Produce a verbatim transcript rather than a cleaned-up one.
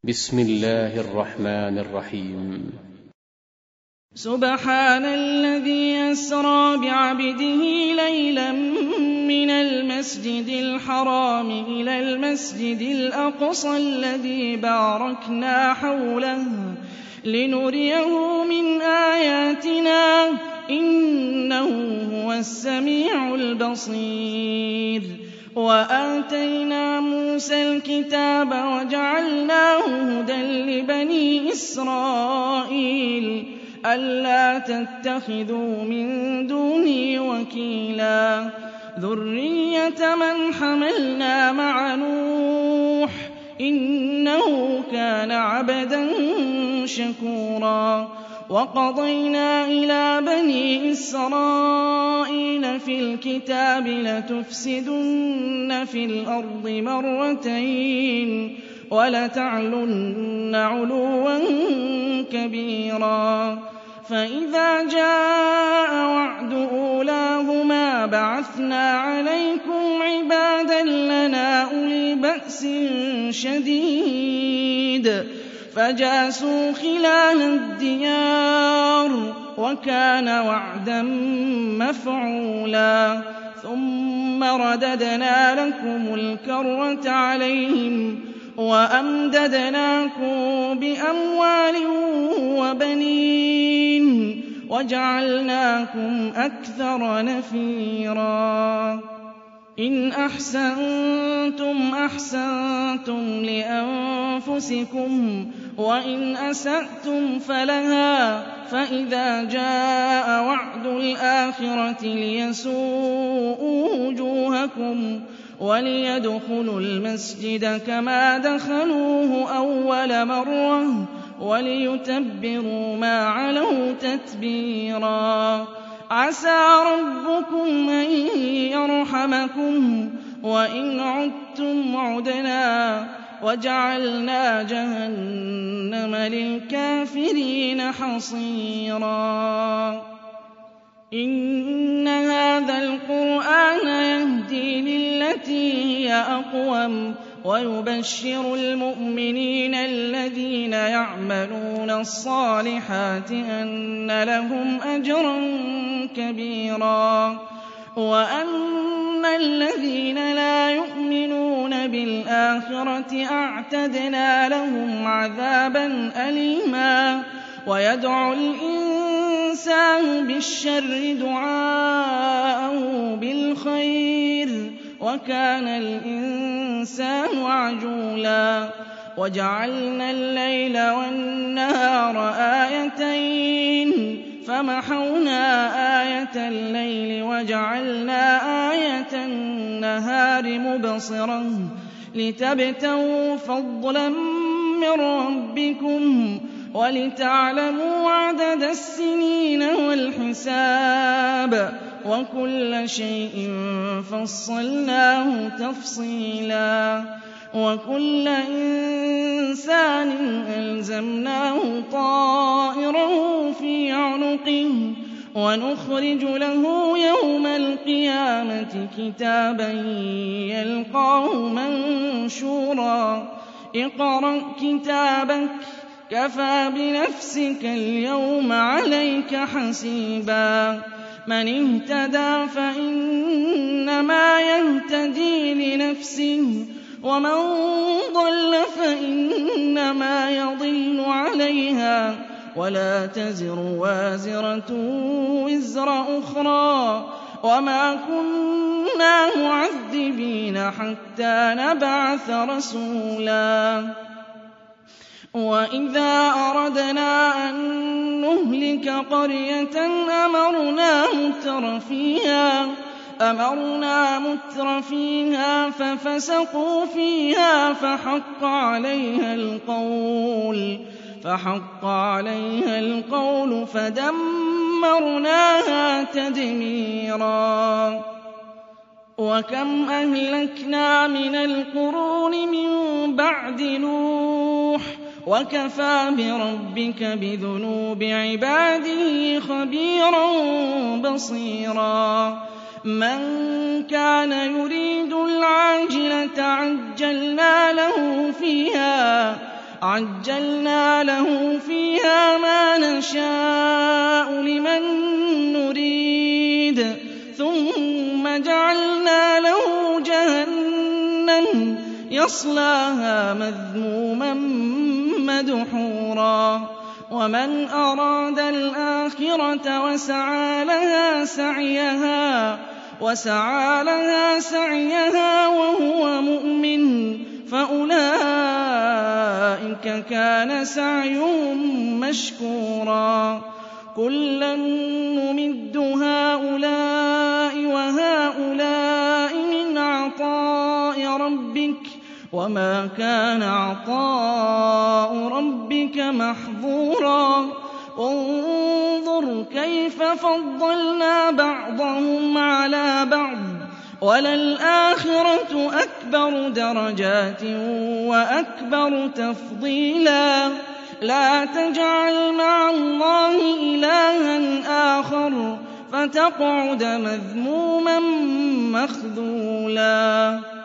بسم الله الرحمن الرحيم. سبحان الذي أسرى بعبده ليلا من المسجد الحرام إلى المسجد الأقصى الذي باركنا حوله لنريه من آياتنا إنه هو السميع البصير. وآتينا موسى الكتاب وجعلناه هدى لبني إسرائيل ألا تتخذوا من دوني وكيلا ذرية من حملنا مع نوح إنه كان عبدا شكورا. وقضينا إلى بني إسرائيل في الكتاب لتفسدن في الأرض مرتين ولتعلن علوا كبيرا. فإذا جاء وعد أولاهما بعثنا عليكم عبادا لنا أولي بأس شديد فجاسوا خلال الديار وكان وعدا مفعولا. ثم رددنا لكم الكرة عليهم وأمددناكم بأموال وبنين وجعلناكم أكثر نفيرا. إن أحسنتم أحسنتم لأنفسكم وإن أسأتم فلها. فإذا جاء وعد الآخرة ليسوءوا وجوهكم وليدخلوا المسجد كما دخلوه أول مرة وليتبروا ما علوا تتبيرا. عسى ربكم أن يرحمكم وإن عدتم عدنا وجعلنا جهنم للكافرين حصيرا. إن هذا القرآن يهدي للتي هي أقوم ويبشر المؤمنين الذين يعملون الصالحات أن لهم أجرا كبيرا وأن الذين لا يؤمنون بالآخرة أعتدنا لهم عذابا أليما. ويدعو الإنسان بالشر دعاءه بالخير وكان الإنسان عجولا. وجعلنا الليل والنهار آيتين فمحونا آية الليل وجعلنا آية النهار مبصرة لتبتغوا فضلا من ربكم ولتعلموا عدد السنين والحساب وكل شيء فصلناه تفصيلا. وكل إنسان ألزمناه طائره في عنقه ونخرج له يوم القيامة كتابا يلقاه منشورا. اقرأ كتابك كفى بنفسك اليوم عليك حسيبا. من اهتدى فإنما يهتدي لنفسه ومن ضل فإنما يضل عليها ولا تزر وازرة وزر أخرى وما كنا معذبين حتى نبعث رسولا. وإذا أردنا أن نهلك قرية أمرنا متر فيها أمرنا متر فيها ففسقوا فيها فحق عليها القول فحق عليها القول فدمرناها تدميرا. وكم أهلكنا من القرون من بعد نوح وكفى بربك بذنوب عباده خبيرا بصيرا. من كان يريد العاجلة عجلنا له فيها عَجَّلْنَا لَهُ فِيهَا مَا نَشَاءُ لِمَن نُّرِيدُ ثُمَّ جَعَلْنَا لَهُ جَهَنَّمَ يَصْلَاهَا مَذْمُومًا مَّدْحُورًا وَمَنْ أَرَادَ الْآخِرَةَ وَسَعَىٰ لَهَا سَعْيَهَا وَسَعَىٰ لَهَا سَعْيَهَا وَهُوَ مُؤْمِنٌ فَأُولَٰئِكَ كَانَ سَعْيُهُم مَّشْكُورًا كُلًّا نُّمِدُّ هَٰؤُلَاءِ وَهَٰؤُلَاءِ مِنْ عَطَاءِ رَبِّكَ وَمَا كَانَ عَطَاءُ رَبِّكَ مَحْظُورًا انظُرْ كَيْفَ فَضَّلْنَا بَعْضَهُمْ عَلَىٰ بَعْضٍ وَلَلْآخِرَةُ أَكْبَرُ دَرَجَاتٍ وَأَكْبَرُ تَفْضِيلًا لَا تَجْعَلْ مَعَ اللَّهِ إِلَٰهًا آخَرَ فَتَقْعُدَ مَذْمُومًا مَّخْذُولًا